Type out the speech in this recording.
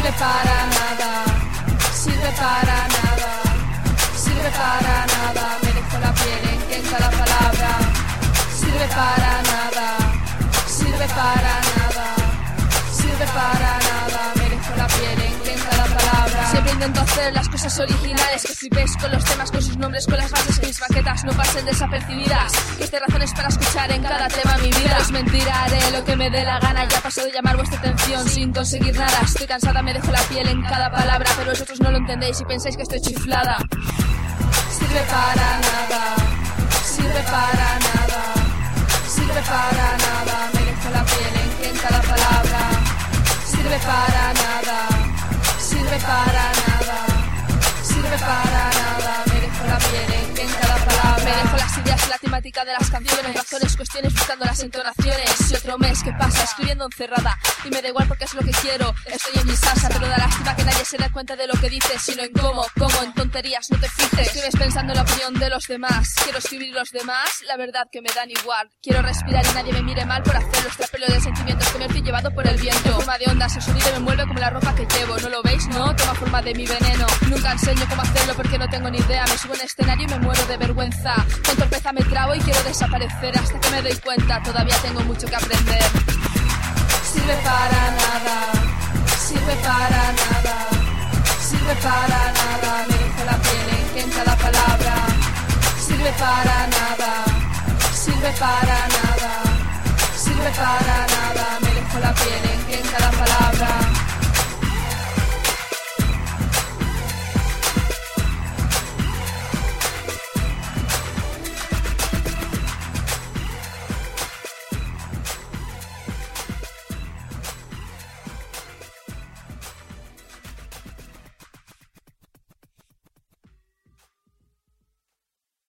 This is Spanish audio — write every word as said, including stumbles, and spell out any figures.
sirve para nada, sirve para nada, sirve para nada, me dejo la piel en cada palabra, sirve para nada, sirve para nada, sirve para nada, me dejo la piel en cada palabra. Siempre intento hacer las cosas originales, que flipes con los temas, con sus nombres, con las bases, que mis maquetas no pasen desapercibidas, que esté razones para escuchar en cada tema mi vida. No es mentira, haré lo que me dé la gana, ya paso de llamar vuestra atención sin conseguir nada. Estoy cansada, me dejo la piel en cada palabra, pero vosotros no lo entendéis y pensáis que estoy chiflada. Sirve para nada, sirve para nada, sirve para nada, me dejo la piel en cada palabra. Sirve para nada, sirve para nada, sirve para nada, me dejo la piel en cada palabra. Me dejo las ideas, la temática de las canciones, razones, cuestiones, buscando las entonaciones. Y otro mes que pasa escribiendo encerrada, y me da igual porque es lo que quiero. Estoy en mi salsa, pero da lástima que nadie se dé cuenta de lo que dices, sino en cómo, cómo, en tonterías, no te fijes. Escribes pensando en la opinión de los demás. Quiero escribir los demás, la verdad que me dan igual. Quiero respirar y nadie me mire mal por hacer los trapelos de sentimientos que me estoy llevado por el viento. En forma de ondas, el sonido me envuelve como la ropa que llevo. ¿No lo veis? No, toma forma de mi veneno. Nunca enseño cómo hacerlo porque no tengo ni idea. Me subo en escenario y me muero de vergüenza. Con torpeza me trabo y quiero desaparecer hasta que me doy cuenta. Todavía tengo mucho que aprender. Sirve para nada, sirve para nada, sirve para nada, me dejo la piel en cada palabra. Sirve para nada, sirve para nada, sirve para nada, me dejo la piel en